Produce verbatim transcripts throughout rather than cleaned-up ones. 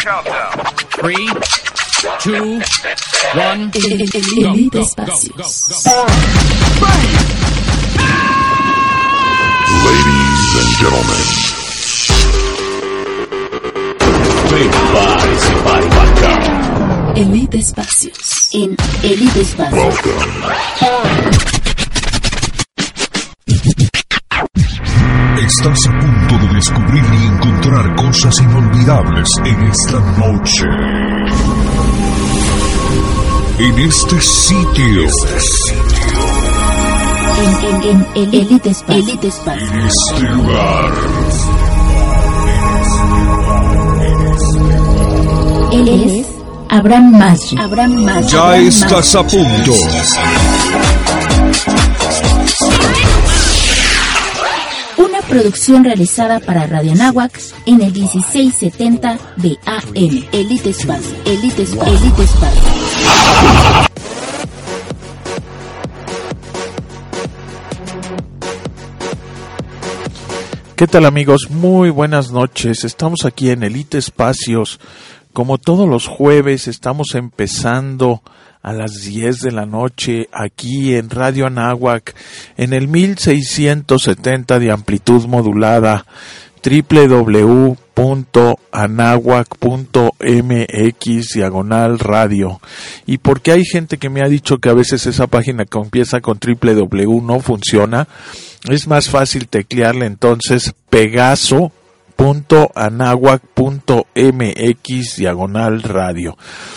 Three, two, one. Elite Espacios. Ladies and gentlemen, prepárese para embarcar. Elite Espacios. En Elite Espacios. Estás a punto de descubrir y encontrar cosas inolvidables en esta noche. En este sitio. Este sitio. En, en, en el Elite Espacios. Elite Espacios. En este lugar. Él es Abraham Maggi. Abraham Maggi. Ya Abraham estás Maggi. a punto. Una producción realizada para Radio Anáhuac en el dieciséis setenta de A M. Elite Espacio. Elite Espacio. Elite Espacio. ¿Qué tal, amigos? Muy buenas noches. Estamos aquí en Elite Espacios. Como todos los jueves, estamos empezando a las diez de la noche aquí en Radio Anáhuac en el mil seiscientos setenta de amplitud modulada, doble u doble u doble u punto anáhuac punto m x diagonal radio. Y porque hay gente que me ha dicho que a veces esa página que empieza con triple w no funciona, es más fácil teclearle entonces pegaso punto anáhuac punto m x diagonal radio.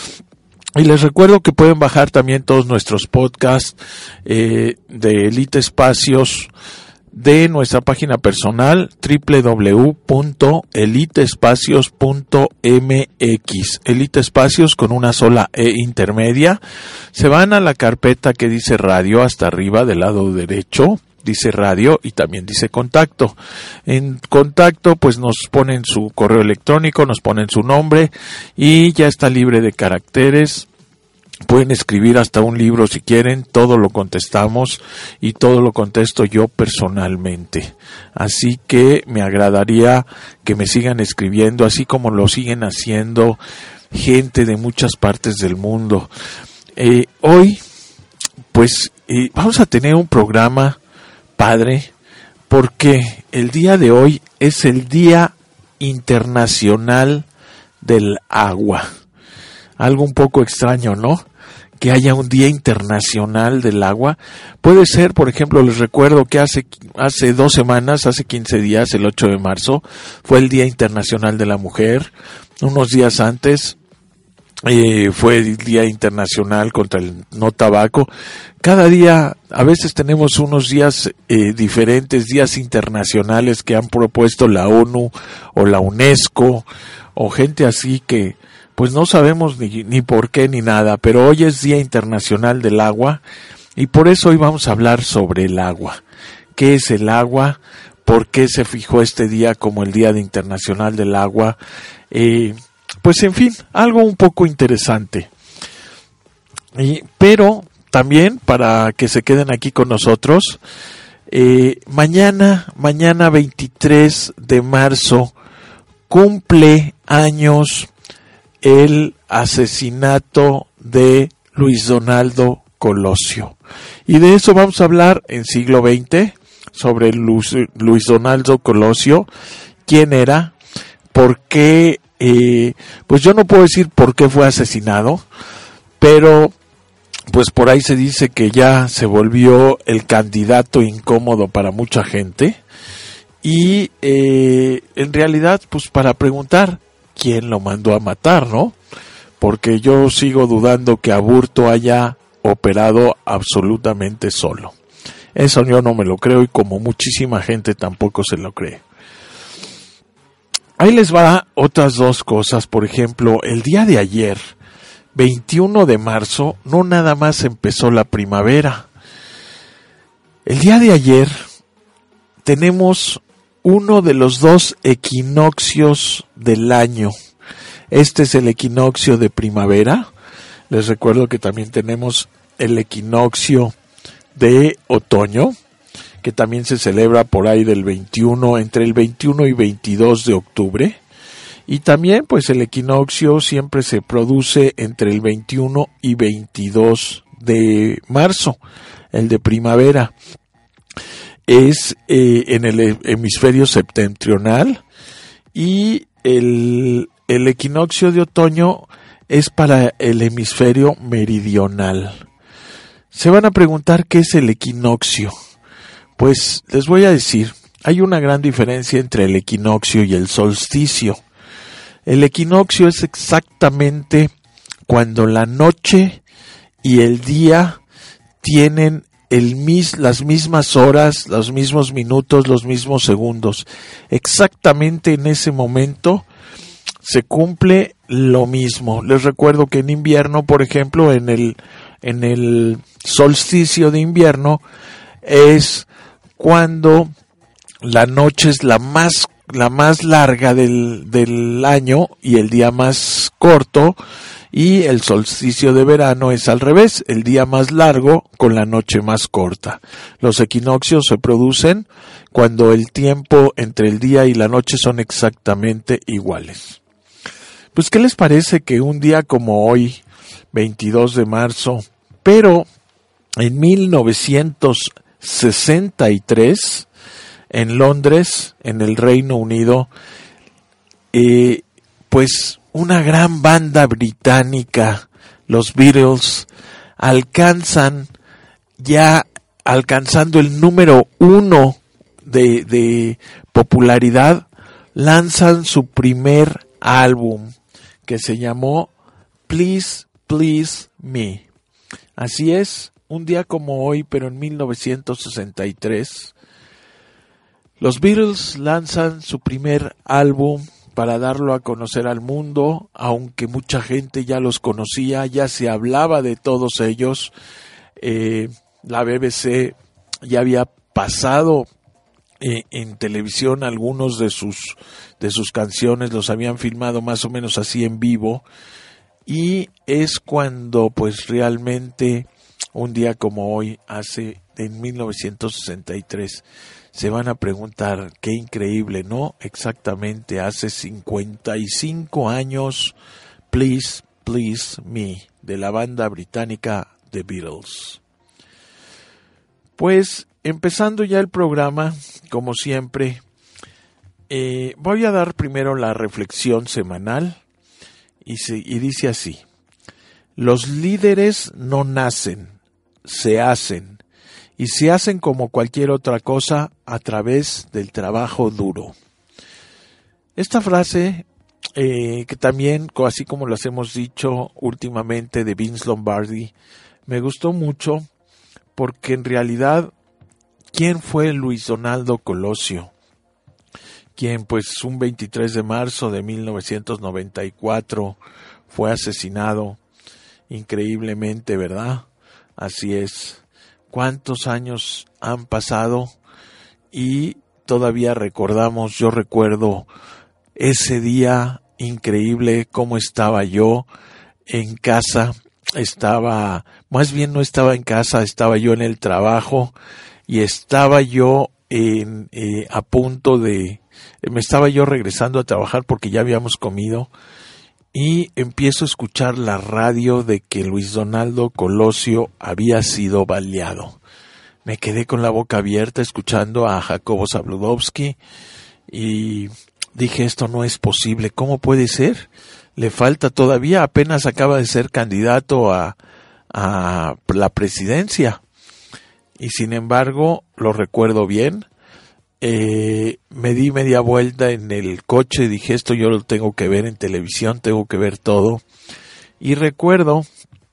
Y les recuerdo que pueden bajar también todos nuestros podcasts eh, de Elite Espacios de nuestra página personal doble u doble u doble u punto elite espacios punto m x. Elite Espacios con una sola E intermedia. Se van a la carpeta que dice radio hasta arriba del lado derecho. Dice radio y también dice contacto. En contacto pues nos ponen su correo electrónico, nos ponen su nombre y ya está libre de caracteres. Pueden escribir hasta un libro si quieren, todo lo contestamos y todo lo contesto yo personalmente. Así que me agradaría que me sigan escribiendo, así como lo siguen haciendo gente de muchas partes del mundo. Eh, hoy pues eh, vamos a tener un programa padre, porque el día de hoy es el Día Internacional del Agua. Algo un poco extraño, ¿no? Que haya un Día Internacional del Agua. Puede ser, por ejemplo, les recuerdo que hace, hace dos semanas, hace quince días, el ocho de marzo, fue el Día Internacional de la Mujer. Unos días antes, Eh, fue el Día Internacional contra el No Tabaco. Cada día, a veces tenemos unos días eh, diferentes, días internacionales que han propuesto la ONU o la UNESCO o gente así que pues no sabemos ni, ni por qué ni nada, pero hoy es Día Internacional del Agua y por eso hoy vamos a hablar sobre el agua. ¿Qué es el agua? ¿Por qué se fijó este día como el Día Internacional del Agua? Eh... Pues en fin, algo un poco interesante. Y, pero también para que se queden aquí con nosotros, eh, mañana, mañana veintitrés de marzo, cumple años el asesinato de Luis Donaldo Colosio. Y de eso vamos a hablar en siglo veinte, sobre Luis, Luis Donaldo Colosio, quién era, por qué. Eh, pues yo no puedo decir por qué fue asesinado, pero pues por ahí se dice que ya se volvió el candidato incómodo para mucha gente y eh, en realidad pues para preguntar quién lo mandó a matar, ¿no? Porque yo sigo dudando que Aburto haya operado absolutamente solo. Eso yo no me lo creo y como muchísima gente tampoco se lo cree. Ahí les va otras dos cosas. Por ejemplo, el día de ayer, veintiuno de marzo, no nada más empezó la primavera. El día de ayer tenemos uno de los dos equinoccios del año. Este es el equinoccio de primavera. Les recuerdo que también tenemos el equinoccio de otoño, que también se celebra por ahí del veintiuno, entre el veintiuno y veintidós de octubre. Y también pues el equinoccio siempre se produce entre el veintiuno y veintidós de marzo, el de primavera. Es eh, en el hemisferio septentrional y el, el equinoccio de otoño es para el hemisferio meridional. Se van a preguntar qué es el equinoccio. Pues les voy a decir, hay una gran diferencia entre el equinoccio y el solsticio. El equinoccio es exactamente cuando la noche y el día tienen el mis, las mismas horas, los mismos minutos, los mismos segundos. Exactamente en ese momento se cumple lo mismo. Les recuerdo que en invierno, por ejemplo, en el, en el solsticio de invierno, es cuando la noche es la más, la más larga del, del año y el día más corto. Y el solsticio de verano es al revés, el día más largo con la noche más corta. Los equinoccios se producen cuando el tiempo entre el día y la noche son exactamente iguales. Pues, ¿qué les parece que un día como hoy, veintidós de marzo, pero en mil novecientos sesenta y tres, en Londres, en el Reino Unido, eh, pues una gran banda británica, los Beatles, alcanzan ya, alcanzando el número uno de, de popularidad, lanzan su primer álbum que se llamó Please, Please Me. Así es, un día como hoy, pero en mil novecientos sesenta y tres, los Beatles lanzan su primer álbum para darlo a conocer al mundo, aunque mucha gente ya los conocía, ya se hablaba de todos ellos. Eh, la B B C ya había pasado eh, en televisión algunos de sus, de sus canciones, los habían filmado más o menos así en vivo, y es cuando pues realmente un día como hoy, hace en mil novecientos sesenta y tres, se van a preguntar, qué increíble, ¿no? Exactamente hace cincuenta y cinco años, Please, Please Me, de la banda británica The Beatles. Pues, empezando ya el programa, como siempre, eh, voy a dar primero la reflexión semanal, y, se, y dice así: los líderes no nacen, se hacen. Y se hacen como cualquier otra cosa a través del trabajo duro. Esta frase, eh, que también, así como las hemos dicho últimamente de Vince Lombardi, me gustó mucho porque en realidad, ¿quién fue Luis Donaldo Colosio? Quien pues un veintitrés de marzo de mil novecientos noventa y cuatro fue asesinado increíblemente, ¿verdad? Así es. ¿Cuántos años han pasado? Y todavía recordamos, yo recuerdo ese día increíble, cómo estaba yo en casa, estaba, más bien no estaba en casa, estaba yo en el trabajo y estaba yo en, eh, a punto de, me estaba yo regresando a trabajar porque ya habíamos comido y empiezo a escuchar la radio de que Luis Donaldo Colosio había sido baleado. Me quedé con la boca abierta escuchando a Jacobo Zabludovsky y dije, esto no es posible, ¿cómo puede ser? Le falta todavía, apenas acaba de ser candidato a, a la presidencia. Y sin embargo, lo recuerdo bien. Eh, me di media vuelta en el coche y dije, esto yo lo tengo que ver en televisión, tengo que ver todo. Y recuerdo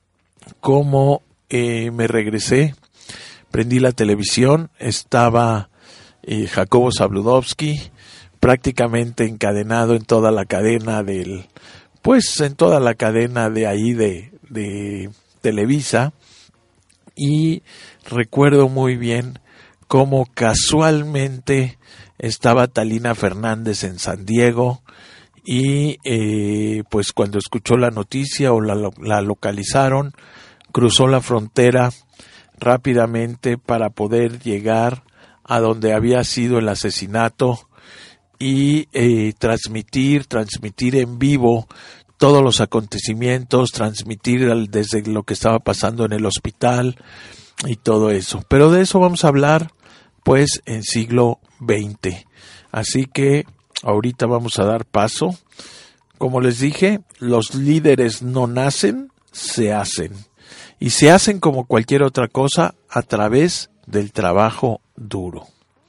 cómo eh, me regresé, prendí la televisión, estaba eh, Jacobo Zabludovsky prácticamente encadenado en toda la cadena del, pues en toda la cadena de ahí de, de Televisa, y recuerdo muy bien cómo casualmente estaba Talina Fernández en San Diego y eh, pues cuando escuchó la noticia o la, la localizaron, cruzó la frontera rápidamente para poder llegar a donde había sido el asesinato y eh, transmitir, transmitir en vivo todos los acontecimientos, transmitir al, desde lo que estaba pasando en el hospital y todo eso. Pero de eso vamos a hablar pues en siglo veinte. Así que ahorita vamos a dar paso. Como les dije, los líderes no nacen, se hacen. Y se hacen como cualquier otra cosa a través del trabajo duro.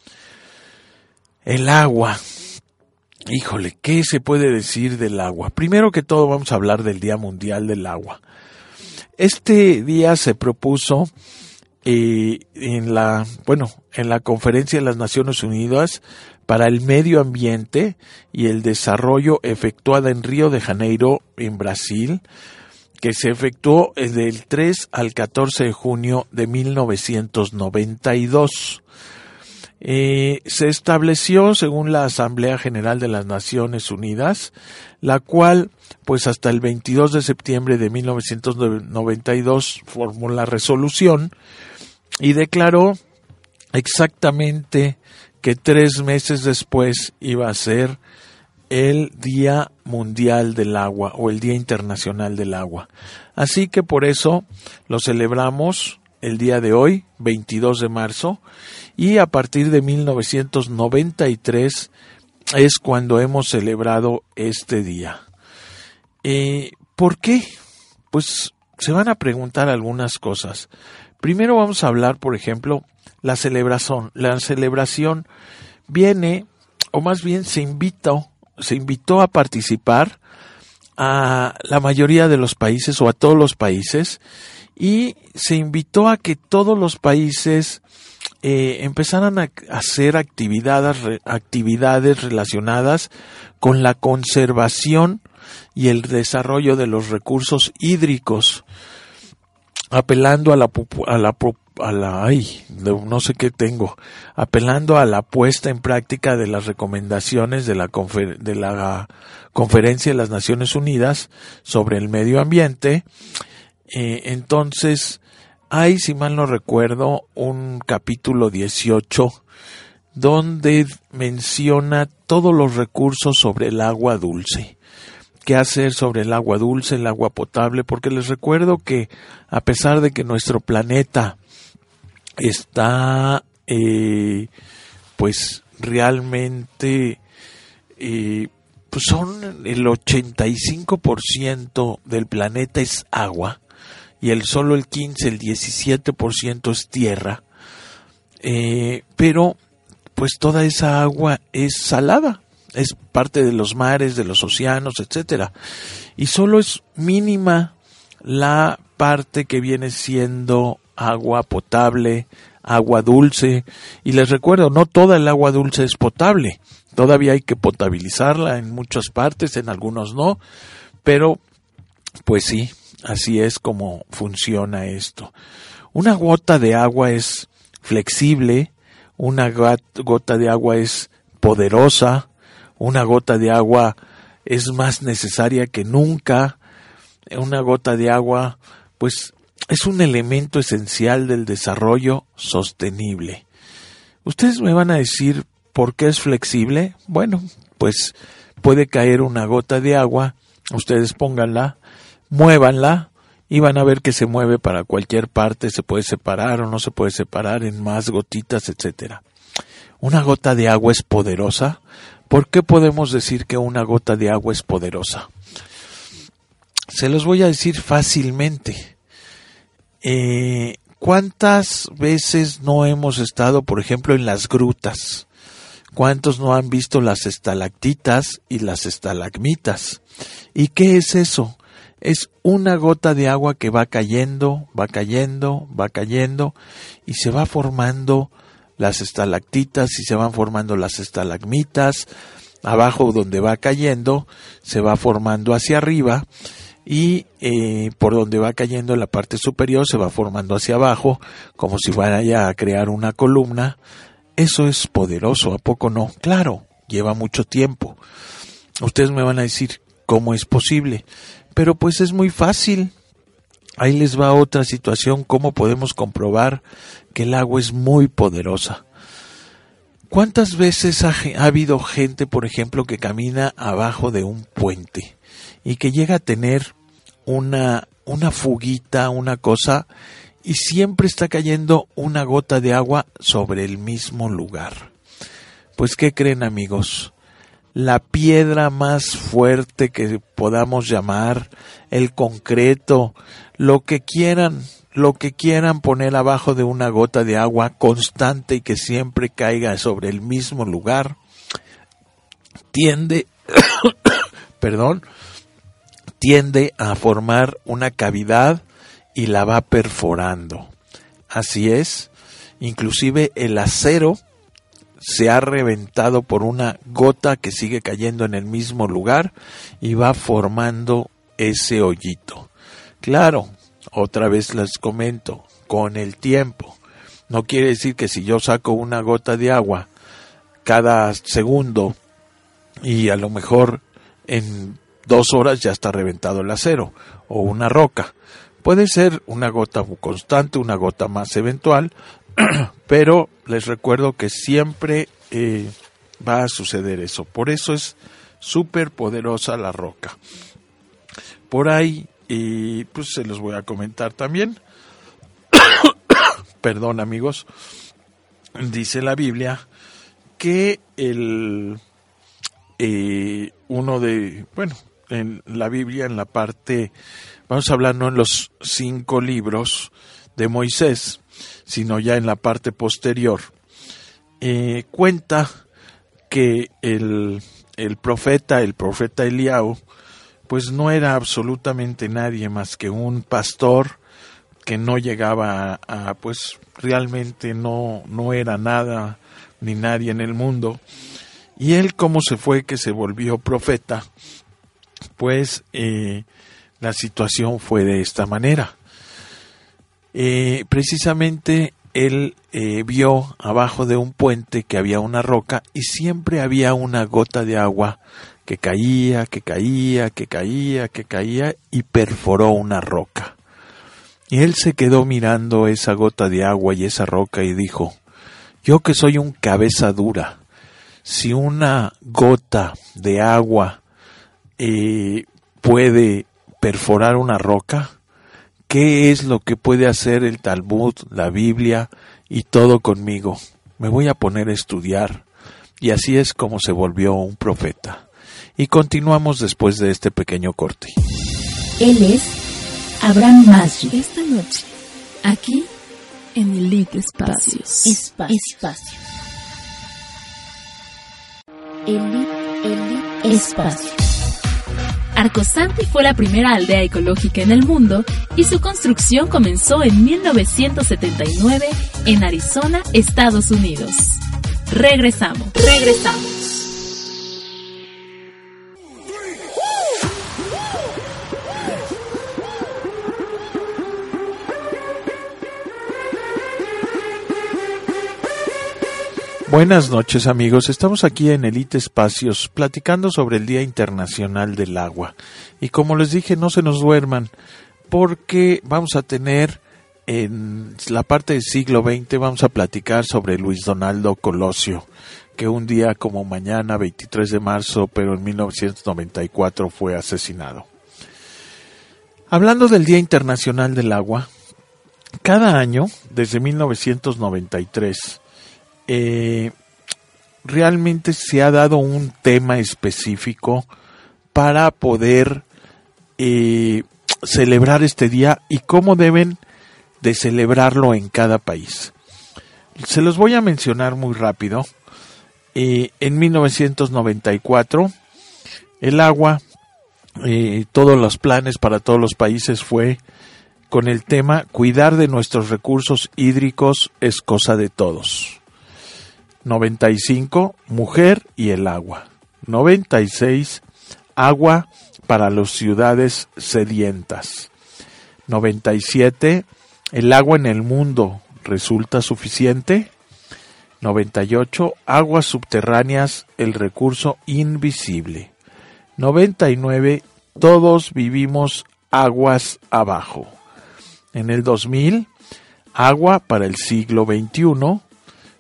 El agua. Híjole, ¿qué se puede decir del agua? Primero que todo vamos a hablar del Día Mundial del Agua. Este día se propuso eh, en la, bueno, en la Conferencia de las Naciones Unidas para el Medio Ambiente y el Desarrollo efectuada en Río de Janeiro, en Brasil, que se efectuó del tres al catorce de junio de mil novecientos noventa y dos. Eh, se estableció según la Asamblea General de las Naciones Unidas, la cual pues hasta el veintidós de septiembre de mil novecientos noventa y dos formó la resolución y declaró exactamente que tres meses después iba a ser el Día Mundial del Agua o el Día Internacional del Agua. Así que por eso lo celebramos el día de hoy, veintidós de marzo, y a partir de mil novecientos noventa y tres es cuando hemos celebrado este día. Eh, ¿Por qué? Pues se van a preguntar algunas cosas. Primero vamos a hablar, por ejemplo, la celebración. La celebración viene, o más bien se invitó, se invitó a participar a la mayoría de los países o a todos los países, y se invitó a que todos los países eh, empezaran a hacer actividades, re, actividades relacionadas con la conservación y el desarrollo de los recursos hídricos, apelando a la a la a la ay, no sé qué tengo, apelando a la puesta en práctica de las recomendaciones de la confer, de la Conferencia de las Naciones Unidas sobre el Medio Ambiente. Eh, entonces, hay, si mal no recuerdo, un capítulo dieciocho donde menciona todos los recursos sobre el agua dulce. ¿Qué hacer sobre el agua dulce, el agua potable? Porque les recuerdo que a pesar de que nuestro planeta está, eh, pues realmente, eh, pues son el ochenta y cinco por ciento del planeta es agua, y el solo el quince, el diecisiete por ciento es tierra, eh, pero pues toda esa agua es salada, es parte de los mares, de los océanos, etcétera, y solo es mínima la parte que viene siendo agua potable, agua dulce, y les recuerdo, no toda el agua dulce es potable, todavía hay que potabilizarla en muchas partes, en algunos no, pero pues sí, así es como funciona esto. Una gota de agua es flexible, una gota de agua es poderosa, una gota de agua es más necesaria que nunca, una gota de agua pues es un elemento esencial del desarrollo sostenible. Ustedes me van a decir por qué es flexible. Bueno, pues puede caer una gota de agua, ustedes pónganla, muévanla y van a ver que se mueve para cualquier parte, se puede separar o no se puede separar en más gotitas, etcétera. Una gota de agua es poderosa. ¿Por qué podemos decir que una gota de agua es poderosa? Se los voy a decir fácilmente. Eh, ¿Cuántas veces no hemos estado, por ejemplo, en las grutas? ¿Cuántos no han visto las estalactitas y las estalagmitas? ¿Y qué es eso? Es una gota de agua que va cayendo, va cayendo, va cayendo y se va formando las estalactitas y se van formando las estalagmitas. Abajo donde va cayendo se va formando hacia arriba y eh, por donde va cayendo en la parte superior se va formando hacia abajo como si fuera a crear una columna. Eso es poderoso, ¿a poco no? Claro, lleva mucho tiempo. Ustedes me van a decir, ¿cómo es posible? Pero pues es muy fácil. Ahí les va otra situación, cómo podemos comprobar que el agua es muy poderosa. ¿Cuántas veces ha, ha habido gente, por ejemplo, que camina abajo de un puente y que llega a tener una, una fuguita, una cosa, y siempre está cayendo una gota de agua sobre el mismo lugar? Pues, ¿qué creen, amigos? La piedra más fuerte que podamos llamar, el concreto, lo que quieran, lo que quieran poner abajo de una gota de agua constante y que siempre caiga sobre el mismo lugar, tiende, perdón, tiende a formar una cavidad y la va perforando. Así es, inclusive el acero se ha reventado por una gota que sigue cayendo en el mismo lugar y va formando ese hoyito. Claro, otra vez les comento, con el tiempo. No quiere decir que si yo saco una gota de agua cada segundo y a lo mejor en dos horas ya está reventado el acero o una roca. Puede ser una gota constante, una gota más eventual, pero les recuerdo que siempre eh, va a suceder eso. Por eso es súper poderosa la roca. Por ahí, y pues se los voy a comentar también. Perdón, amigos. Dice la Biblia que el eh, uno de, bueno, en la Biblia, en la parte, vamos a hablar no en los cinco libros de Moisés, sino ya en la parte posterior, eh, cuenta que el, el profeta, el profeta Eliao, pues no era absolutamente nadie más que un pastor que no llegaba a, a pues realmente no, no era nada ni nadie en el mundo. Y él, ¿cómo se fue que se volvió profeta? Pues eh, la situación fue de esta manera. Eh, precisamente él eh, vio abajo de un puente que había una roca y siempre había una gota de agua que caía, que caía, que caía, que caía y perforó una roca. Y él se quedó mirando esa gota de agua y esa roca y dijo: yo que soy un cabeza dura, si una gota de agua eh, puede perforar una roca, ¿qué es lo que puede hacer el Talmud, la Biblia y todo conmigo? Me voy a poner a estudiar. Y así es como se volvió un profeta. Y continuamos después de este pequeño corte. Él es Abraham Masri. Esta noche, aquí en Elite Espacios. Espacio. Espacio. Elite, Elite Espacio. Arcosanti fue la primera aldea ecológica en el mundo y su construcción comenzó en mil novecientos setenta y nueve en Arizona, Estados Unidos. Regresamos. Regresamos. Buenas noches, amigos. Estamos aquí en Elite Espacios platicando sobre el Día Internacional del Agua. Y como les dije, no se nos duerman, porque vamos a tener en la parte del siglo veinte, vamos a platicar sobre Luis Donaldo Colosio, que un día como mañana, veintitrés de marzo, pero en mil novecientos noventa y cuatro fue asesinado. Hablando del Día Internacional del Agua, cada año, desde mil novecientos noventa y tres, Eh, realmente se ha dado un tema específico para poder eh, celebrar este día y cómo deben de celebrarlo en cada país. Se los voy a mencionar muy rápido. Eh, en mil novecientos noventa y cuatro, el agua, eh, todos los planes para todos los países fue con el tema: cuidar de nuestros recursos hídricos es cosa de todos. noventa y cinco, mujer y el agua. noventa y seis, agua para las ciudades sedientas. noventa y siete, el agua en el mundo resulta suficiente. noventa y ocho, aguas subterráneas, el recurso invisible. noventa y nueve, todos vivimos aguas abajo. En el dos mil, agua para el siglo veintiuno.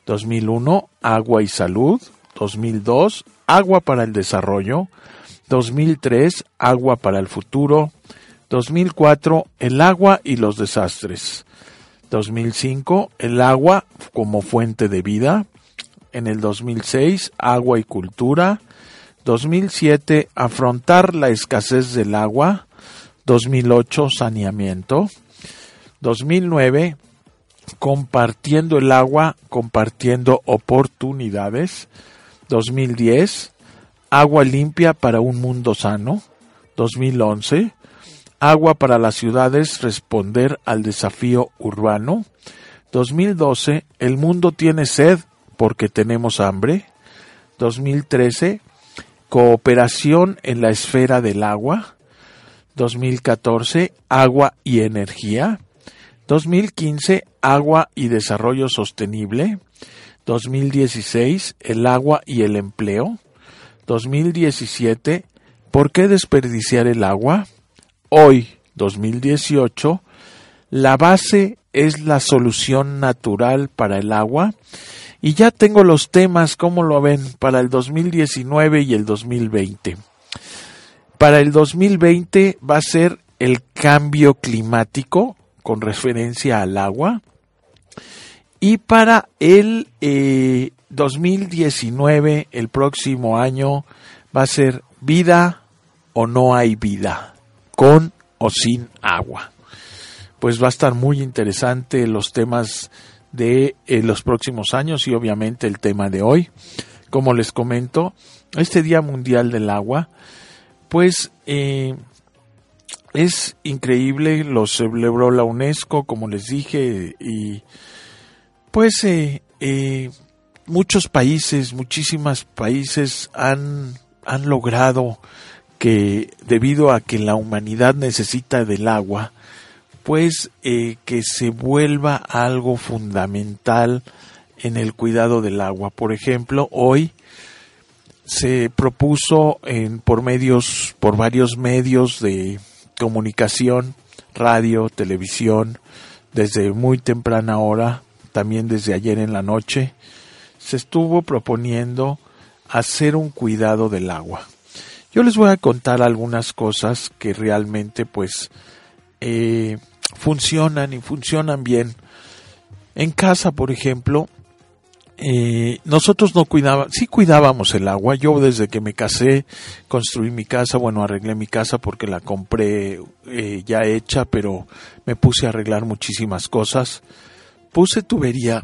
dos mil uno, agua y salud. dos mil dos, agua para el desarrollo. dos mil tres, agua para el futuro. dos mil cuatro, el agua y los desastres. dos mil cinco, el agua como fuente de vida. En el dos mil seis, agua y cultura. dos mil siete, afrontar la escasez del agua. dos mil ocho, saneamiento. dos mil nueve, compartiendo el agua, compartiendo oportunidades. dos mil diez, agua limpia para un mundo sano. dos mil once, agua para las ciudades, responder al desafío urbano. dos mil doce, el mundo tiene sed porque tenemos hambre. dos mil trece, cooperación en la esfera del agua. dos mil catorce, agua y energía. dos mil quince, agua y desarrollo sostenible. dos mil dieciséis, el agua y el empleo. dos mil diecisiete, ¿por qué desperdiciar el agua? Hoy, dos mil dieciocho, la base es la solución natural para el agua. Y ya tengo los temas, ¿cómo lo ven? Para el dos mil diecinueve y el dos mil veinte. Para el dos mil veinte va a ser el cambio climático con referencia al agua. Y para el eh, dos mil diecinueve, el próximo año, va a ser vida o no hay vida, con o sin agua. Pues va a estar muy interesante los temas de eh, los próximos años y obviamente el tema de hoy. Como les comento, este Día Mundial del Agua, pues eh, es increíble, lo celebró la UNESCO, como les dije, y pues eh, eh, muchos países, muchísimos países han, han logrado que, debido a que la humanidad necesita del agua, pues eh, que se vuelva algo fundamental en el cuidado del agua. Por ejemplo, hoy se propuso en, por medios, por varios medios de comunicación, radio, televisión, desde muy temprana hora, también desde ayer en la noche, se estuvo proponiendo hacer un cuidado del agua. Yo les voy a contar algunas cosas que realmente pues eh, funcionan y funcionan bien. En casa, por ejemplo, eh, nosotros no cuidábamos, sí cuidábamos el agua. Yo desde que me casé, construí mi casa, bueno, arreglé mi casa porque la compré eh, ya hecha, pero me puse a arreglar muchísimas cosas. Puse tubería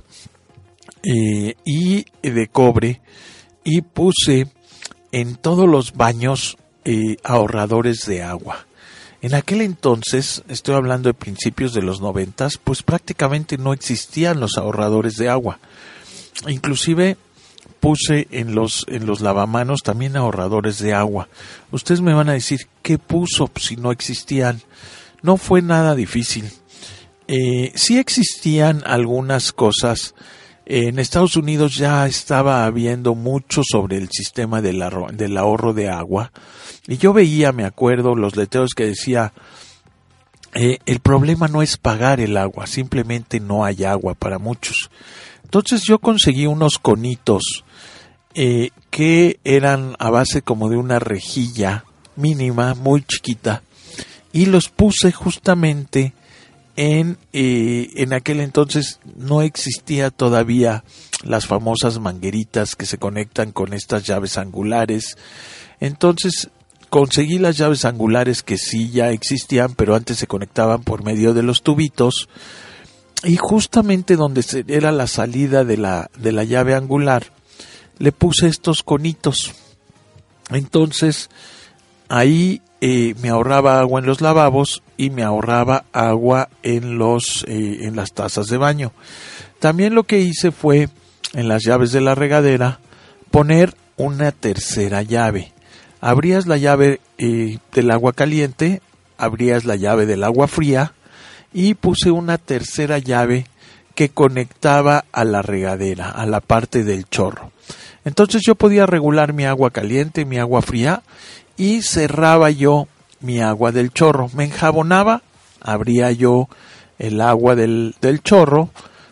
eh, y de cobre y puse en todos los baños eh, ahorradores de agua. En aquel entonces, estoy hablando de principios de los noventas, pues prácticamente no existían los ahorradores de agua. Inclusive puse en los en los lavamanos también ahorradores de agua. Ustedes me van a decir, ¿qué puso si no existían? No fue nada difícil. Eh, sí existían algunas cosas. En Estados Unidos ya estaba habiendo mucho sobre el sistema del, ahorro, del ahorro de agua. Y yo veía, me acuerdo, los letreros que decía, eh, el problema no es pagar el agua, simplemente no hay agua para muchos. Entonces yo conseguí unos conitos eh, que eran a base como de una rejilla mínima, muy chiquita, y los puse justamente En, eh, en aquel entonces no existía todavía las famosas mangueritas que se conectan con estas llaves angulares. Entonces conseguí las llaves angulares que sí ya existían, pero antes se conectaban por medio de los tubitos. Y justamente donde era la salida de la, de la llave angular, le puse estos conitos. Entonces ahí eh, me ahorraba agua en los lavabos y me ahorraba agua en los eh, en las tazas de baño. También lo que hice fue en las llaves de la regadera poner una tercera llave. Abrías la llave eh, del agua caliente, abrías la llave del agua fría y puse una tercera llave que conectaba a la regadera, a la parte del chorro. Entonces yo podía regular mi agua caliente, mi agua fría, y cerraba yo mi agua del chorro. Me enjabonaba, abría yo el agua del, del chorro,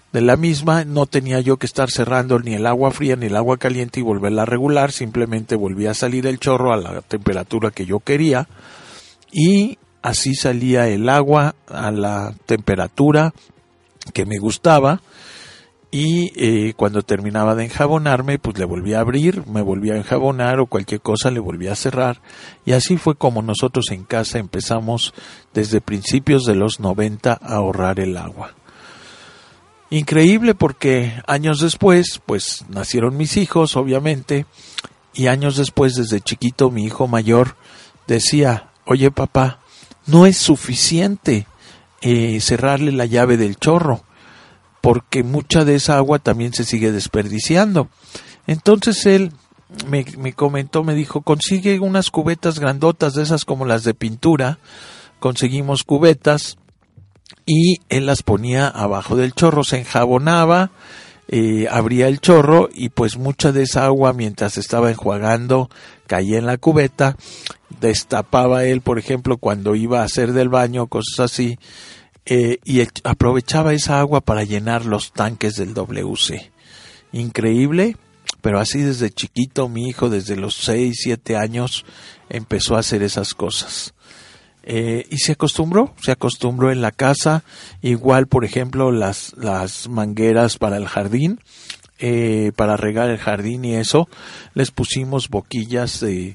de la misma, no tenía yo que estar cerrando ni el agua fría ni el agua caliente y volverla a regular, simplemente volvía a salir el chorro a la temperatura que yo quería y así salía el agua a la temperatura que me gustaba. Y eh, cuando terminaba de enjabonarme, pues le volvía a abrir, me volvía a enjabonar o cualquier cosa le volvía a cerrar. Y así fue como nosotros en casa empezamos desde principios de los noventa a ahorrar el agua. Increíble porque años después, pues nacieron mis hijos, obviamente, y años después, desde chiquito, mi hijo mayor decía, oye papá, no es suficiente eh, cerrarle la llave del chorro, porque mucha de esa agua también se sigue desperdiciando. Entonces él me, me comentó, me dijo, consigue unas cubetas grandotas de esas como las de pintura. Conseguimos cubetas y él las ponía abajo del chorro, se enjabonaba, eh, abría el chorro y pues mucha de esa agua mientras estaba enjuagando caía en la cubeta, destapaba él, por ejemplo, cuando iba a hacer del baño, cosas así, Eh, y el, aprovechaba esa agua para llenar los tanques del W C. Increíble, pero así desde chiquito mi hijo, desde los seis, siete años, empezó a hacer esas cosas. Eh, y se acostumbró, se acostumbró en la casa. Igual, por ejemplo, las, las mangueras para el jardín, eh, para regar el jardín y eso, les pusimos boquillas de...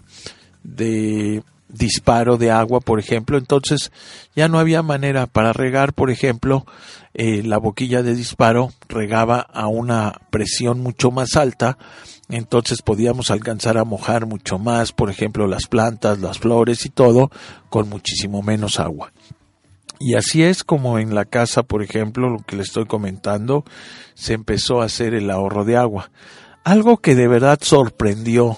de disparo de agua, por ejemplo, entonces ya no había manera para regar, por ejemplo, eh, la boquilla de disparo regaba a una presión mucho más alta, entonces podíamos alcanzar a mojar mucho más, por ejemplo, las plantas, las flores y todo, con muchísimo menos agua. Y así es como en la casa, por ejemplo, lo que le estoy comentando, se empezó a hacer el ahorro de agua. Algo que de verdad sorprendió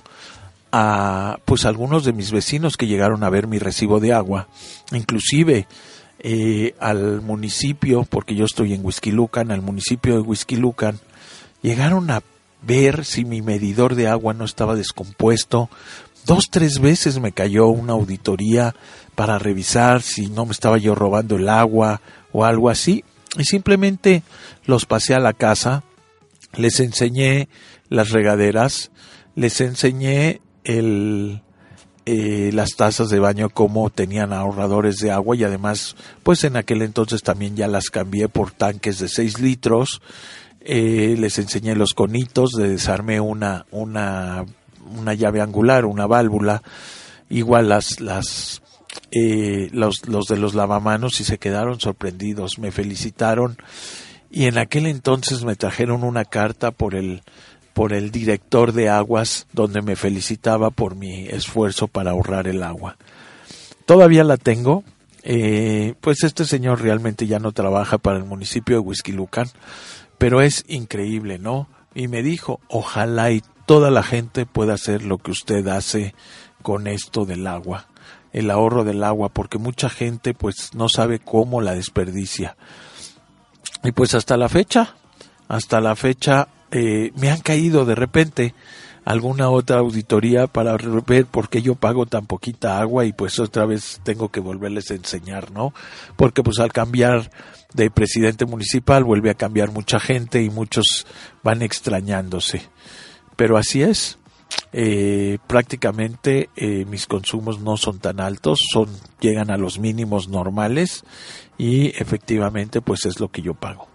a pues algunos de mis vecinos que llegaron a ver mi recibo de agua, inclusive eh, al municipio, porque yo estoy en Huixquilucan, al municipio de Huixquilucan, llegaron a ver si mi medidor de agua no estaba descompuesto. Dos, tres veces me cayó una auditoría para revisar si no me estaba yo robando el agua o algo así, y simplemente los pasé a la casa, les enseñé las regaderas, les enseñé el eh, las tazas de baño como tenían ahorradores de agua y además pues en aquel entonces también ya las cambié por tanques de seis litros. Eh, les enseñé los conitos, les desarmé una una una llave angular, una válvula, igual las las eh, los los de los lavamanos, y se quedaron sorprendidos, me felicitaron y en aquel entonces me trajeron una carta por el por el director de aguas donde me felicitaba por mi esfuerzo para ahorrar el agua. Todavía la tengo, eh, pues este señor realmente ya no trabaja para el municipio de Huixquilucan, pero es increíble, ¿no? Y me dijo, ojalá y toda la gente pueda hacer lo que usted hace con esto del agua, el ahorro del agua, porque mucha gente pues no sabe cómo la desperdicia. Y pues hasta la fecha, hasta la fecha, Eh, me han caído de repente alguna otra auditoría para ver por qué yo pago tan poquita agua y pues otra vez tengo que volverles a enseñar, ¿no? Porque pues al cambiar de presidente municipal vuelve a cambiar mucha gente y muchos van extrañándose. Pero así es, eh, prácticamente eh, mis consumos no son tan altos, son llegan a los mínimos normales y efectivamente pues es lo que yo pago.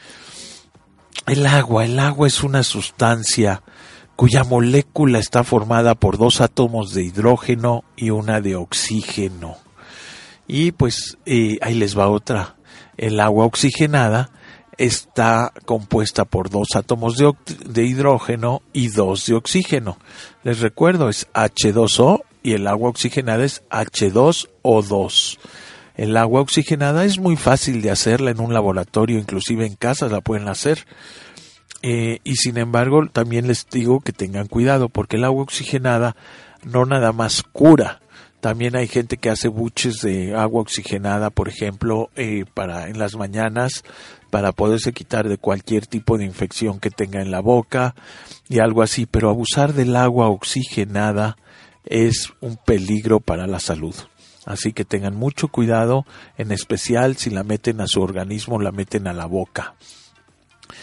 El agua, el agua es una sustancia cuya molécula está formada por dos átomos de hidrógeno y una de oxígeno. Y pues eh, ahí les va otra. El agua oxigenada está compuesta por dos átomos de, de hidrógeno y dos de oxígeno. Les recuerdo, es hache dos o y el agua oxigenada es hache dos o dos. El agua oxigenada es muy fácil de hacerla en un laboratorio, inclusive en casa la pueden hacer. Eh, y sin embargo, también les digo que tengan cuidado, porque el agua oxigenada no nada más cura. También hay gente que hace buches de agua oxigenada, por ejemplo, eh, para en las mañanas, para poderse quitar de cualquier tipo de infección que tenga en la boca y algo así. Pero abusar del agua oxigenada es un peligro para la salud. Así que tengan mucho cuidado, en especial si la meten a su organismo, la meten a la boca.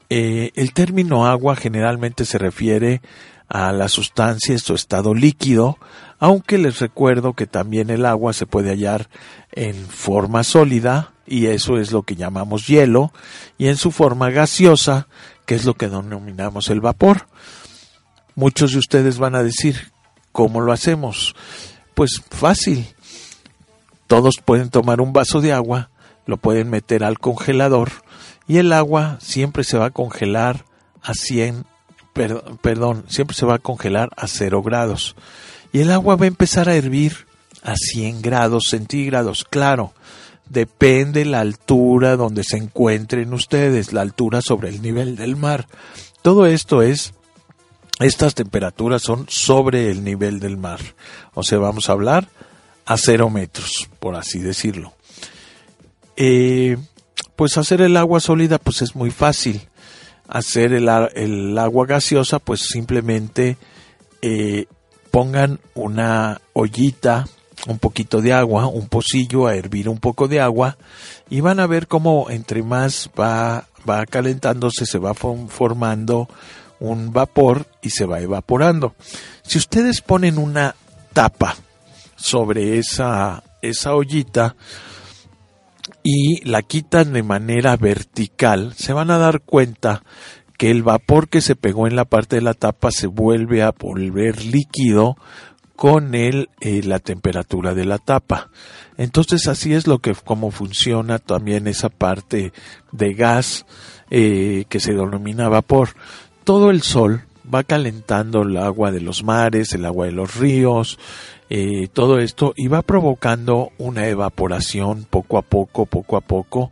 Eh, el término agua generalmente se refiere a la sustancia en su estado líquido, aunque les recuerdo que también el agua se puede hallar en forma sólida, y eso es lo que llamamos hielo, y en su forma gaseosa, que es lo que denominamos el vapor. Muchos de ustedes van a decir, ¿cómo lo hacemos? Pues fácil. Todos pueden tomar un vaso de agua, lo pueden meter al congelador, y el agua siempre se va a congelar a cien, perdón, perdón, siempre se va a congelar a cero grados. Y el agua va a empezar a hervir a cien grados centígrados. Claro, depende la altura donde se encuentren ustedes, la altura sobre el nivel del mar. Todo esto es, estas temperaturas son sobre el nivel del mar. O sea, vamos a hablar a cero metros, por así decirlo. Eh... Pues hacer el agua sólida pues es muy fácil. Hacer el, el agua gaseosa pues simplemente eh, pongan una ollita, un poquito de agua, un pocillo a hervir un poco de agua y van a ver cómo entre más va, va calentándose se va formando un vapor y se va evaporando. Si ustedes ponen una tapa sobre esa, esa ollita y la quitan de manera vertical, se van a dar cuenta que el vapor que se pegó en la parte de la tapa se vuelve a volver líquido con el, eh, la temperatura de la tapa. Entonces así es lo que como funciona también esa parte de gas eh, que se denomina vapor. Todo el sol va calentando el agua de los mares, el agua de los ríos, Eh, todo esto y va provocando una evaporación poco a poco, poco a poco,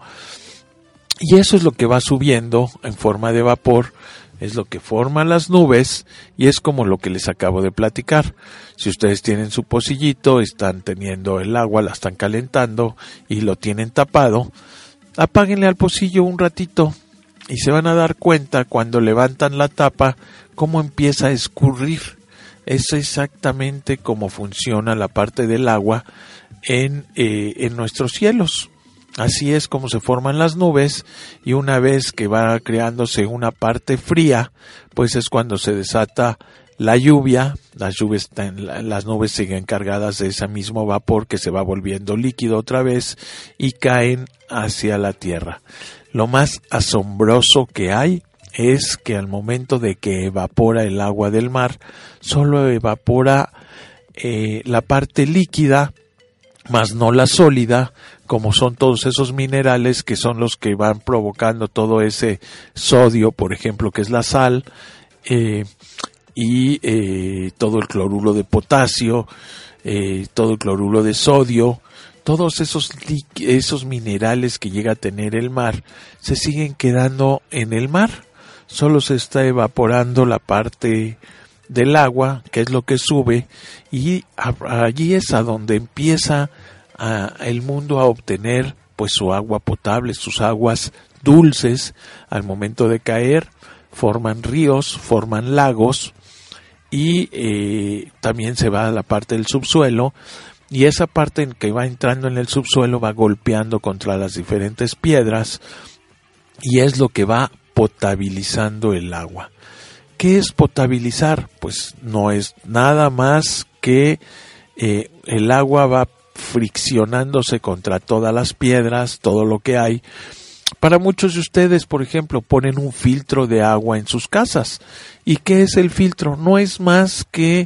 y eso es lo que va subiendo en forma de vapor, es lo que forman las nubes y es como lo que les acabo de platicar. Si ustedes tienen su pocillito, están teniendo el agua, la están calentando y lo tienen tapado, apáguenle al pocillo un ratito y se van a dar cuenta cuando levantan la tapa cómo empieza a escurrir. Es exactamente como funciona la parte del agua en, eh, en nuestros cielos. Así es como se forman las nubes y una vez que va creándose una parte fría, pues es cuando se desata la lluvia. Las lluvias, las nubes siguen cargadas de ese mismo vapor que se va volviendo líquido otra vez y caen hacia la tierra. Lo más asombroso que hay es que al momento de que evapora el agua del mar, solo evapora eh, la parte líquida, más no la sólida, como son todos esos minerales que son los que van provocando todo ese sodio, por ejemplo, que es la sal, eh, y eh, todo el cloruro de potasio, eh, todo el cloruro de sodio. Todos esos, esos minerales que llega a tener el mar se siguen quedando en el mar. Solo se está evaporando la parte del agua, que es lo que sube, y allí es a donde empieza a, el mundo a obtener pues su agua potable, sus aguas dulces. Al momento de caer forman ríos, forman lagos y eh, también se va a la parte del subsuelo. Y esa parte en que va entrando en el subsuelo va golpeando contra las diferentes piedras y es lo que va potabilizando el agua. ¿Qué es potabilizar? Pues no es nada más que eh, el agua va friccionándose contra todas las piedras, todo lo que hay. Para muchos de ustedes, por ejemplo, ponen un filtro de agua en sus casas. ¿Y qué es el filtro? No es más que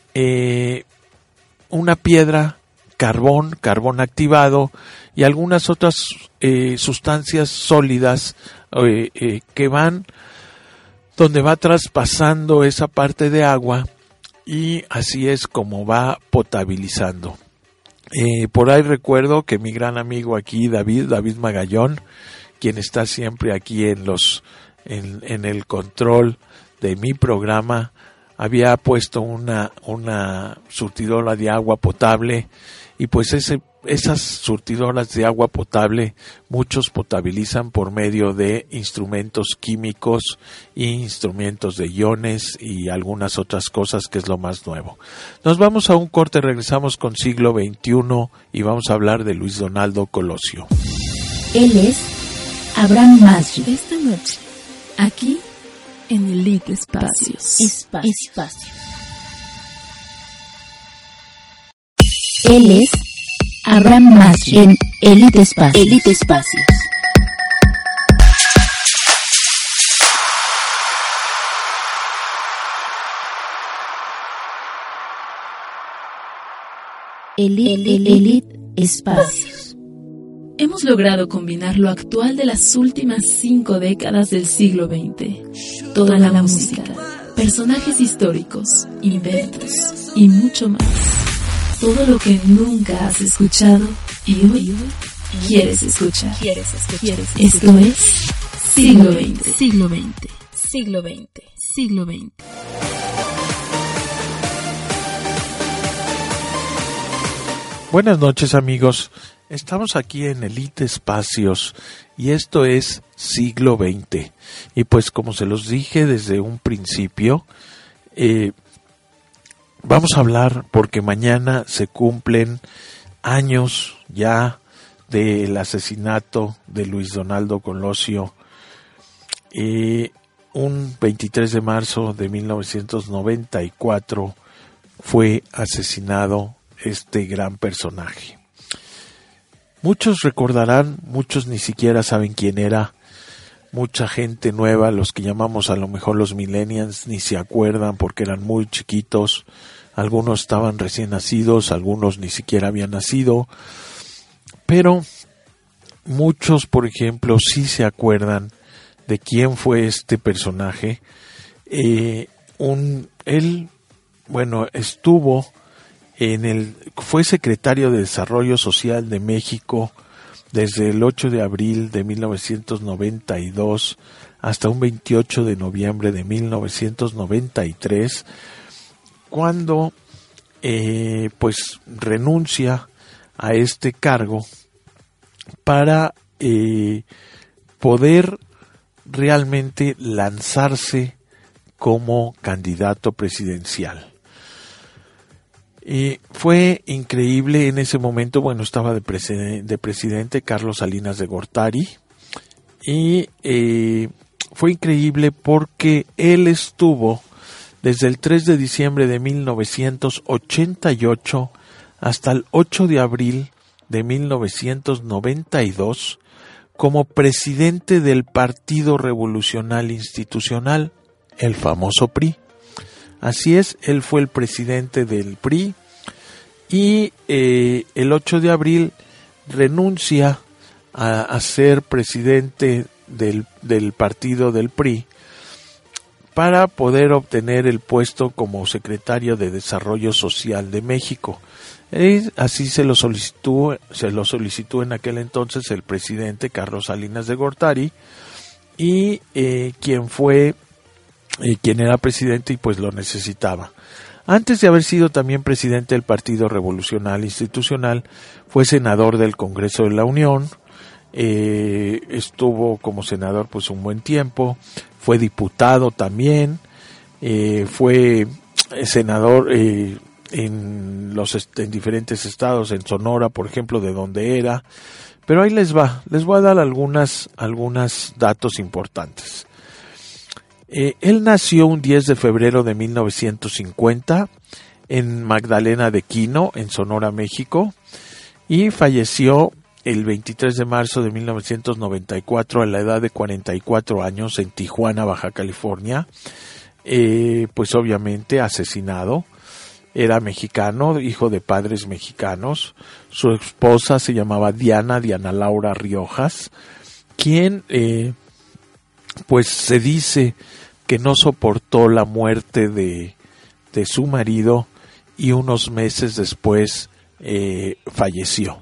eh, una piedra, carbón, carbón activado y algunas otras eh, sustancias sólidas eh, eh, que van donde va traspasando esa parte de agua y así es como va potabilizando. Eh, por ahí recuerdo que mi gran amigo aquí, David, David Magallón, quien está siempre aquí en los en, en el control de mi programa, había puesto una una surtidora de agua potable y pues ese esas surtidoras de agua potable muchos potabilizan por medio de instrumentos químicos e instrumentos de iones y algunas otras cosas que es lo más nuevo. Nos vamos a un corte, regresamos con siglo veintiuno y vamos a hablar de Luis Donaldo Colosio. Él es Abraham Masri. Esta noche Aquí en Elite Espacios. Espacio. Espacio. Él es Abraham Masri en Elite Espacios. Elite Espacios. Elite, Elite Espacios. Hemos logrado combinar lo actual de las últimas cinco décadas del siglo veinte. Toda la música, personajes históricos, inventos y mucho más. Todo lo que nunca has escuchado y hoy quieres escuchar. Esto es Siglo veinte. Siglo veinte. Siglo veinte. Siglo veinte. Buenas noches, amigos. Estamos aquí en Elite Espacios y esto es Siglo veinte. Y pues como se los dije desde un principio, eh, vamos a hablar porque mañana se cumplen años ya del asesinato de Luis Donaldo Colosio. Eh, un veintitrés de marzo de mil novecientos noventa y cuatro fue asesinado este gran personaje. Muchos recordarán, muchos ni siquiera saben quién era, mucha gente nueva, los que llamamos a lo mejor los millennials, ni se acuerdan porque eran muy chiquitos, algunos estaban recién nacidos, algunos ni siquiera habían nacido, pero muchos, por ejemplo, sí se acuerdan de quién fue este personaje. Eh, un, él, bueno, estuvo en el, fue secretario de Desarrollo Social de México desde el ocho de abril de mil novecientos noventa y dos hasta un veintiocho de noviembre de mil novecientos noventa y tres, cuando eh, pues renuncia a este cargo para eh, poder realmente lanzarse como candidato presidencial. Y fue increíble en ese momento, bueno, estaba de, preside- de presidente Carlos Salinas de Gortari, y eh, fue increíble porque él estuvo desde el tres de diciembre de mil novecientos ochenta y ocho hasta el ocho de abril de mil novecientos noventa y dos como presidente del Partido Revolucionario Institucional, el famoso P R I. Así es, él fue el presidente del P R I y eh, el ocho de abril renuncia a, a ser presidente del, del partido del P R I para poder obtener el puesto como secretario de Desarrollo Social de México. Y así se lo solicitó, se lo solicitó en aquel entonces el presidente Carlos Salinas de Gortari, y eh, quien fue Eh, quien era presidente y pues lo necesitaba. Antes de haber sido también presidente del Partido Revolucionario Institucional, fue senador del Congreso de la Unión, eh, estuvo como senador pues un buen tiempo, fue diputado también, eh, fue senador eh, en los est- en diferentes estados, en Sonora, por ejemplo, de donde era, pero ahí les va, les voy a dar algunas, algunos datos importantes. Eh, él nació un diez de febrero de mil novecientos cincuenta en Magdalena de Quino, en Sonora, México, y falleció el veintitrés de marzo de mil novecientos noventa y cuatro a la edad de cuarenta y cuatro años en Tijuana, Baja California, eh, pues obviamente asesinado. Era mexicano, hijo de padres mexicanos. Su esposa se llamaba Diana, Diana Laura Riojas, quien eh, pues se dice que no soportó la muerte de, de su marido y unos meses después eh, falleció.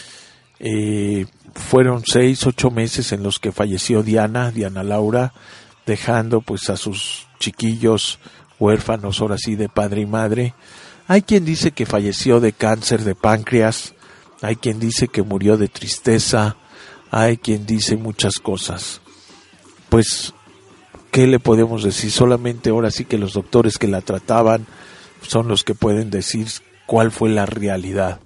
Eh, fueron seis, ocho meses en los que falleció Diana, Diana Laura, dejando pues a sus chiquillos huérfanos, ahora sí, de padre y madre. Hay quien dice que falleció de cáncer de páncreas, hay quien dice que murió de tristeza, hay quien dice muchas cosas. Pues, ¿qué le podemos decir? Solamente ahora sí que los doctores que la trataban son los que pueden decir cuál fue la realidad.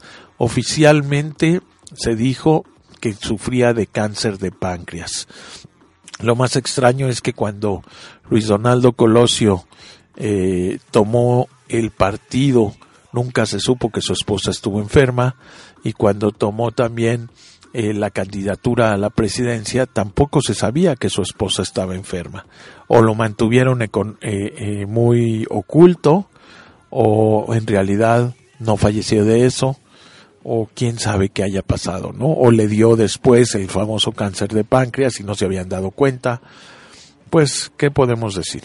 Oficialmente se dijo que sufría de cáncer de páncreas. Lo más extraño es que cuando Luis Donaldo Colosio eh, tomó el partido, nunca se supo que su esposa estuvo enferma, y cuando tomó también eh, la candidatura a la presidencia, tampoco se sabía que su esposa estaba enferma. O lo mantuvieron eh, eh, muy oculto, o en realidad no falleció de eso, o quién sabe qué haya pasado, ¿no? O le dio después el famoso cáncer de páncreas y no se habían dado cuenta. Pues, ¿qué podemos decir?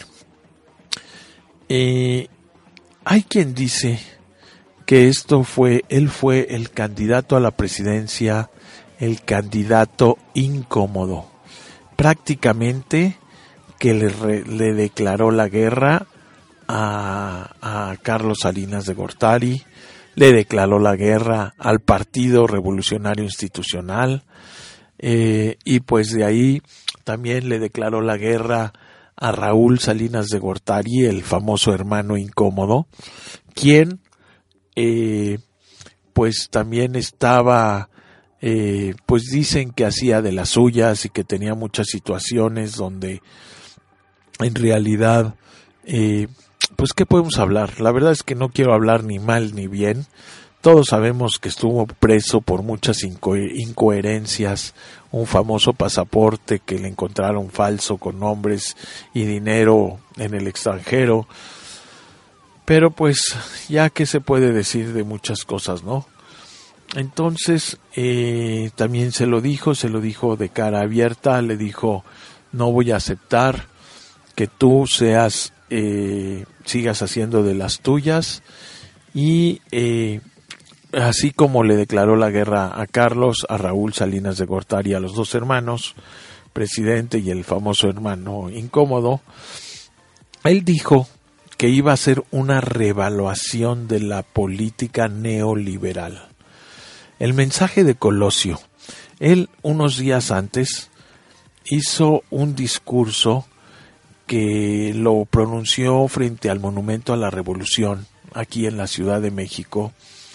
Eh, hay quien dice que esto fue, él fue el candidato a la presidencia, el candidato incómodo. Prácticamente que le, re, le declaró la guerra a, a Carlos Salinas de Gortari, le declaró la guerra al Partido Revolucionario Institucional, eh, y pues de ahí también le declaró la guerra a Raúl Salinas de Gortari, el famoso hermano incómodo, quien eh, pues también estaba, eh, pues dicen que hacía de las suyas y que tenía muchas situaciones donde en realidad eh, pues ¿qué podemos hablar? La verdad es que no quiero hablar ni mal ni bien. Todos sabemos que estuvo preso por muchas inco- incoherencias, un famoso pasaporte que le encontraron falso con nombres y dinero en el extranjero. Pero pues ya que se puede decir de muchas cosas, ¿no? Entonces eh, también se lo dijo, se lo dijo de cara abierta, le dijo: no voy a aceptar que tú seas Eh, sigas haciendo de las tuyas, y eh, así como le declaró la guerra a Carlos, a Raúl Salinas de Gortari, a los dos hermanos, presidente y el famoso hermano incómodo, él dijo que iba a hacer una reevaluación de la política neoliberal. El mensaje de Colosio, él unos días antes hizo un discurso que lo pronunció frente al Monumento a la Revolución, aquí en la Ciudad de México,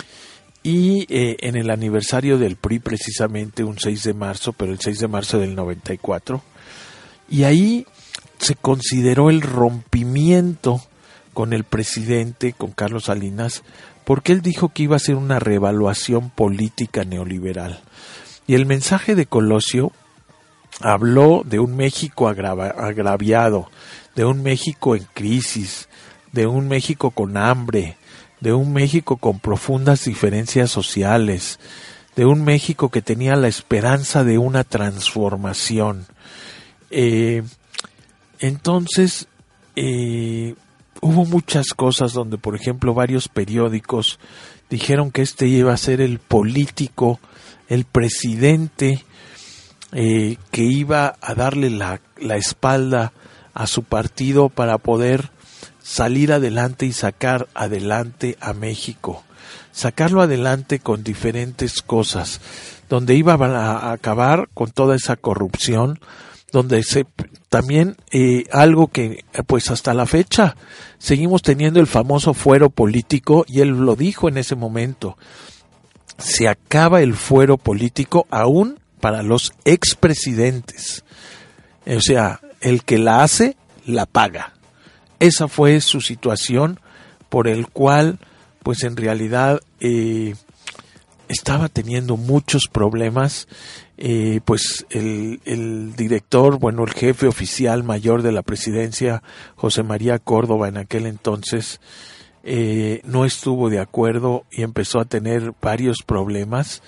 y eh, en el aniversario del P R I, precisamente un seis de marzo, pero el seis de marzo del noventa y cuatro, y ahí se consideró el rompimiento con el presidente, con Carlos Salinas, porque él dijo que iba a hacer una reevaluación política neoliberal. Y el mensaje de Colosio habló de un México agrava, agraviado, de un México en crisis, de un México con hambre, de un México con profundas diferencias sociales, de un México que tenía la esperanza de una transformación. Eh, entonces, eh, hubo muchas cosas donde, por ejemplo, varios periódicos dijeron que este iba a ser el político, el presidente, Eh, que iba a darle la, la espalda a su partido para poder salir adelante y sacar adelante a México, sacarlo adelante con diferentes cosas, donde iba a, a acabar con toda esa corrupción, donde se también eh, algo que pues hasta la fecha seguimos teniendo el famoso fuero político, y él lo dijo en ese momento: se acaba el fuero político aún para los expresidentes. O sea, el que la hace, la paga. Esa fue su situación, por el cual, pues en realidad, eh, estaba teniendo muchos problemas. Eh, pues el, el director, bueno, el jefe oficial mayor de la presidencia, José María Córdoba, en aquel entonces, eh, no estuvo de acuerdo y empezó a tener varios problemas.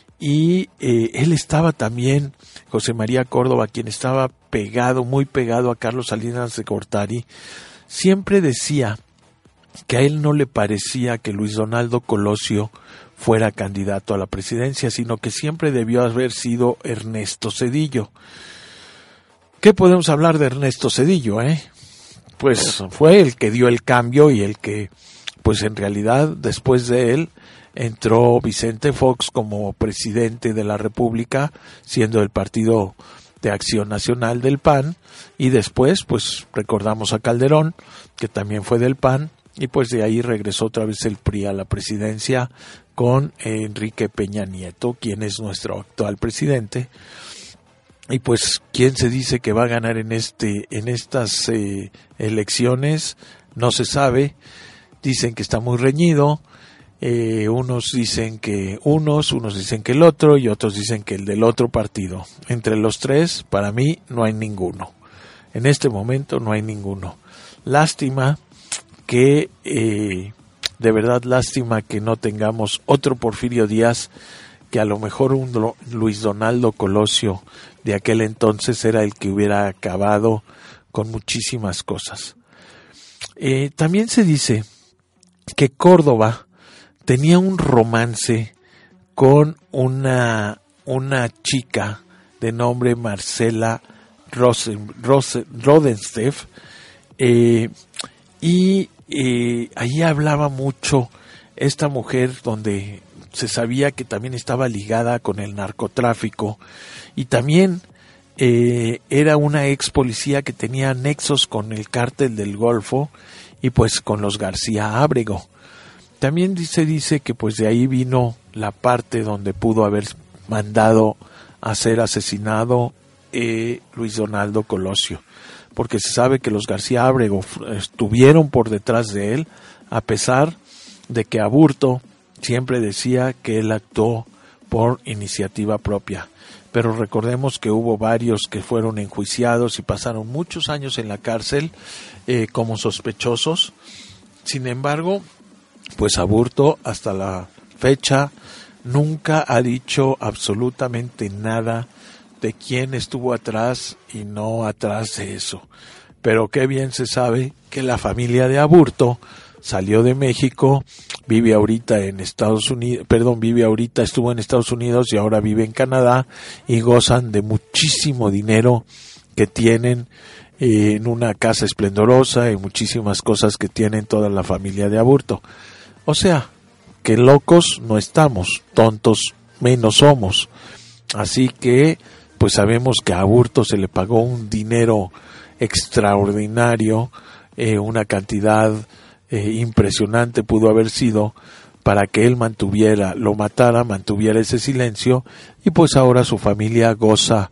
Y eh, él estaba también, José María Córdoba, quien estaba pegado, muy pegado a Carlos Salinas de Gortari, siempre decía que a él no le parecía que Luis Donaldo Colosio fuera candidato a la presidencia, sino que siempre debió haber sido Ernesto Zedillo. ¿Qué podemos hablar de Ernesto Zedillo, eh? Pues fue el que dio el cambio, y el que, pues en realidad, después de él, entró Vicente Fox como presidente de la República, siendo el Partido de Acción Nacional del P A N, y después pues recordamos a Calderón, que también fue del P A N, y pues de ahí regresó otra vez el P R I a la presidencia con Enrique Peña Nieto, quien es nuestro actual presidente. y pues quién se dice que va a ganar en este en estas eh, elecciones no se sabe. Dicen que está muy reñido. Eh, unos dicen que unos, unos dicen que el otro y otros dicen que el del otro partido. Entre los tres, para mí, no hay ninguno. En este momento no hay ninguno. Lástima que, eh, de verdad lástima que no tengamos otro Porfirio Díaz, que a lo mejor un Luis Donaldo Colosio de aquel entonces era el que hubiera acabado con muchísimas cosas. Eh, también se dice que Córdoba tenía un romance con una, una chica de nombre Marcela Rosen, Rosen, Rodensteff, eh, y eh, ahí hablaba mucho esta mujer, donde se sabía que también estaba ligada con el narcotráfico, y también eh, era una ex policía que tenía nexos con el cártel del Golfo y pues con los García Ábrego. También se dice que pues de ahí vino la parte donde pudo haber mandado a ser asesinado eh, Luis Donaldo Colosio, porque se sabe que los García Ábrego estuvieron por detrás de él, a pesar de que Aburto siempre decía que él actuó por iniciativa propia. Pero recordemos que hubo varios que fueron enjuiciados y pasaron muchos años en la cárcel eh, como sospechosos. Sin embargo, pues Aburto hasta la fecha nunca ha dicho absolutamente nada de quién estuvo atrás y no atrás de eso. Pero qué bien se sabe que la familia de Aburto salió de México, vive ahorita en Estados Unidos, perdón, vive ahorita, estuvo en Estados Unidos y ahora vive en Canadá, y gozan de muchísimo dinero que tienen eh, en una casa esplendorosa y muchísimas cosas que tienen toda la familia de Aburto. O sea, que locos no estamos, tontos menos somos. Así que, pues sabemos que a Aburto se le pagó un dinero extraordinario, eh, una cantidad eh, impresionante pudo haber sido para que él mantuviera, lo matara, mantuviera ese silencio, y pues ahora su familia goza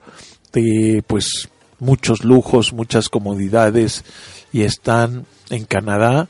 de pues muchos lujos, muchas comodidades, y están en Canadá,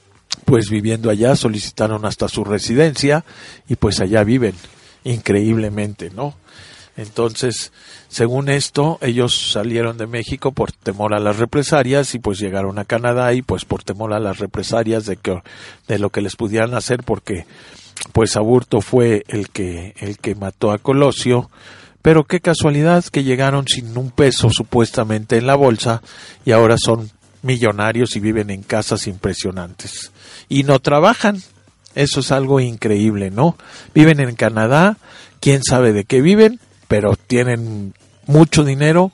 pues viviendo allá, solicitaron hasta su residencia y pues allá viven, increíblemente, ¿no? Entonces, según esto, ellos salieron de México por temor a las represalias y pues llegaron a Canadá y pues por temor a las represalias de que de lo que les pudieran hacer, porque pues Aburto fue el que el que mató a Colosio. Pero qué casualidad que llegaron sin un peso supuestamente en la bolsa y ahora son millonarios y viven en casas impresionantes. Y no trabajan. Eso es algo increíble, ¿no? Viven en Canadá, quién sabe de qué viven, pero tienen mucho dinero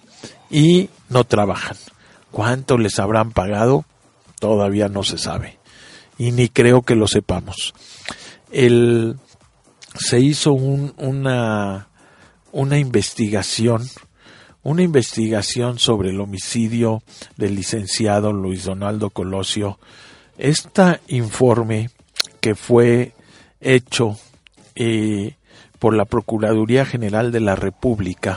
y no trabajan. ¿Cuánto les habrán pagado? Todavía no se sabe. Y ni creo que lo sepamos. El, se hizo un, una, una investigación, una investigación sobre el homicidio del licenciado Luis Donaldo Colosio. Este informe que fue hecho eh, por la Procuraduría General de la República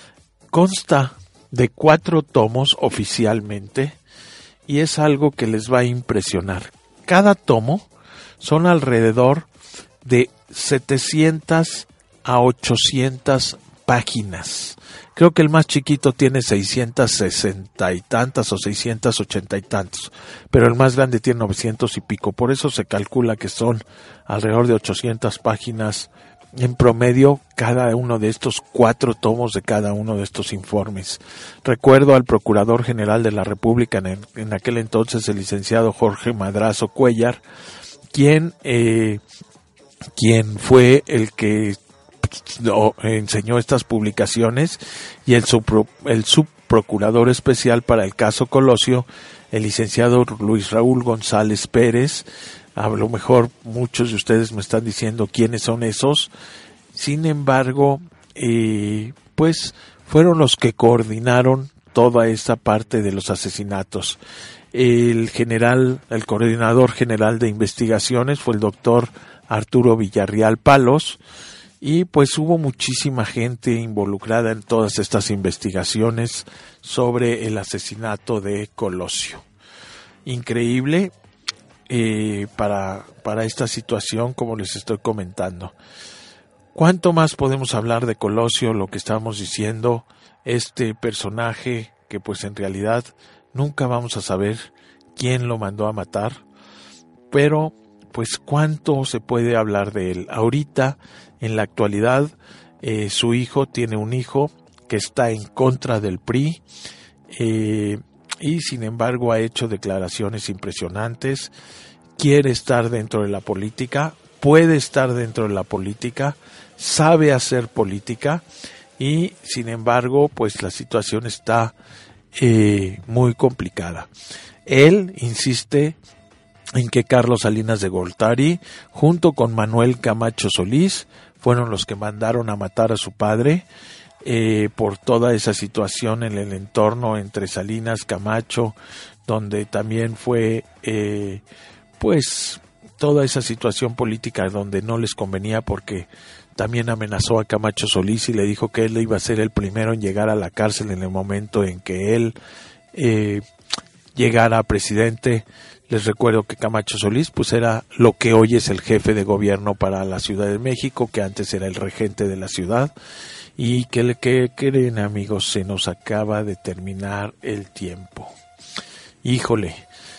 consta de cuatro tomos oficialmente y es algo que les va a impresionar. Cada tomo son alrededor de setecientas a ochocientas páginas. Creo que el más chiquito tiene seiscientas sesenta y tantas o seiscientas ochenta y tantos, pero el más grande tiene novecientos y pico. Por eso se calcula que son alrededor de ochocientas páginas en promedio cada uno de estos cuatro tomos de cada uno de estos informes. Recuerdo al Procurador General de la República en, el, en aquel entonces, el licenciado Jorge Madrazo Cuellar, quien, eh, quien fue el que enseñó estas publicaciones, y el, subpro, el subprocurador especial para el caso Colosio, el licenciado Luis Raúl González Pérez. A lo mejor muchos de ustedes me están diciendo quiénes son esos. Sin embargo, eh, pues fueron los que coordinaron toda esta parte de los asesinatos. El general, el coordinador general de investigaciones fue el doctor Arturo Villarreal Palos, y pues hubo muchísima gente involucrada en todas estas investigaciones sobre el asesinato de Colosio. Increíble eh, para, para esta situación, como les estoy comentando. ¿Cuánto más podemos hablar de Colosio? Lo que estábamos diciendo, este personaje que pues en realidad nunca vamos a saber quién lo mandó a matar, pero pues cuánto se puede hablar de él. Ahorita, en la actualidad, eh, su hijo tiene un hijo que está en contra del P R I, eh, y sin embargo ha hecho declaraciones impresionantes, quiere estar dentro de la política, puede estar dentro de la política, sabe hacer política, y sin embargo pues la situación está eh, muy complicada. Él insiste en que Carlos Salinas de Gortari, junto con Manuel Camacho Solís, fueron los que mandaron a matar a su padre, eh, por toda esa situación en el entorno entre Salinas, Camacho, donde también fue eh, pues toda esa situación política donde no les convenía, porque también amenazó a Camacho Solís y le dijo que él iba a ser el primero en llegar a la cárcel en el momento en que él eh, llegara a presidente. Les recuerdo que Camacho Solís pues era lo que hoy es el jefe de gobierno para la Ciudad de México, que antes era el regente de la ciudad. Y que le que creen, amigos, se nos acaba de terminar el tiempo. Híjole,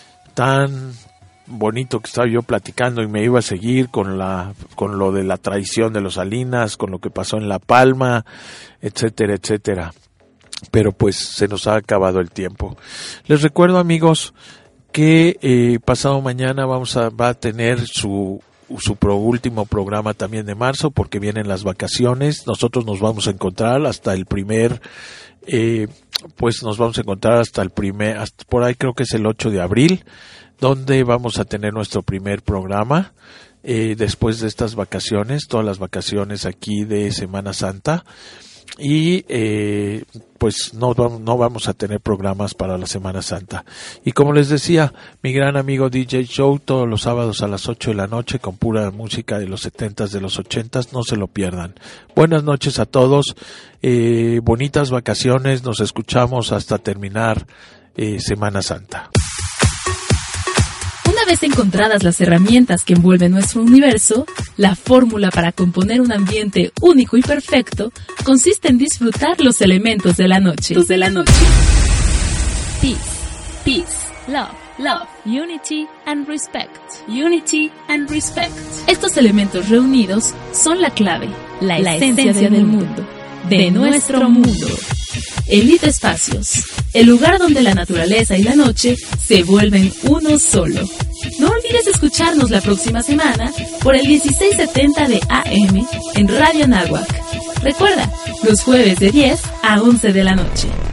tan bonito que estaba yo platicando y me iba a seguir con la con lo de la traición de los Salinas, con lo que pasó en La Palma, etcétera, etcétera. Pero pues se nos ha acabado el tiempo. Les recuerdo, amigos, que eh, pasado mañana vamos a va a tener su su pro último programa también de marzo, porque vienen las vacaciones. Nosotros nos vamos a encontrar hasta el primer eh, pues nos vamos a encontrar hasta el primer hasta por ahí creo que es el ocho de abril, donde vamos a tener nuestro primer programa eh, después de estas vacaciones, todas las vacaciones aquí de Semana Santa. Y eh, pues no, no vamos a tener programas para la Semana Santa. Y como les decía, mi gran amigo D J Show todos los sábados a las ocho de la noche con pura música de los setentas, de los ochentas, no se lo pierdan. Buenas noches a todos, eh, bonitas vacaciones, nos escuchamos hasta terminar eh, Semana Santa. Una vez encontradas las herramientas que envuelven nuestro universo, la fórmula para componer un ambiente único y perfecto consiste en disfrutar los elementos de la noche. De la noche. Peace, peace, love, love, unity and respect, unity and respect. Estos elementos reunidos son la clave, la, la esencia, esencia del mundo, de nuestro mundo. Elite Espacios, el lugar donde la naturaleza y la noche se vuelven uno solo. No olvides escucharnos la próxima semana por el dieciséis setenta de A M en Radio Anáhuac. Recuerda, los jueves de diez a once de la noche.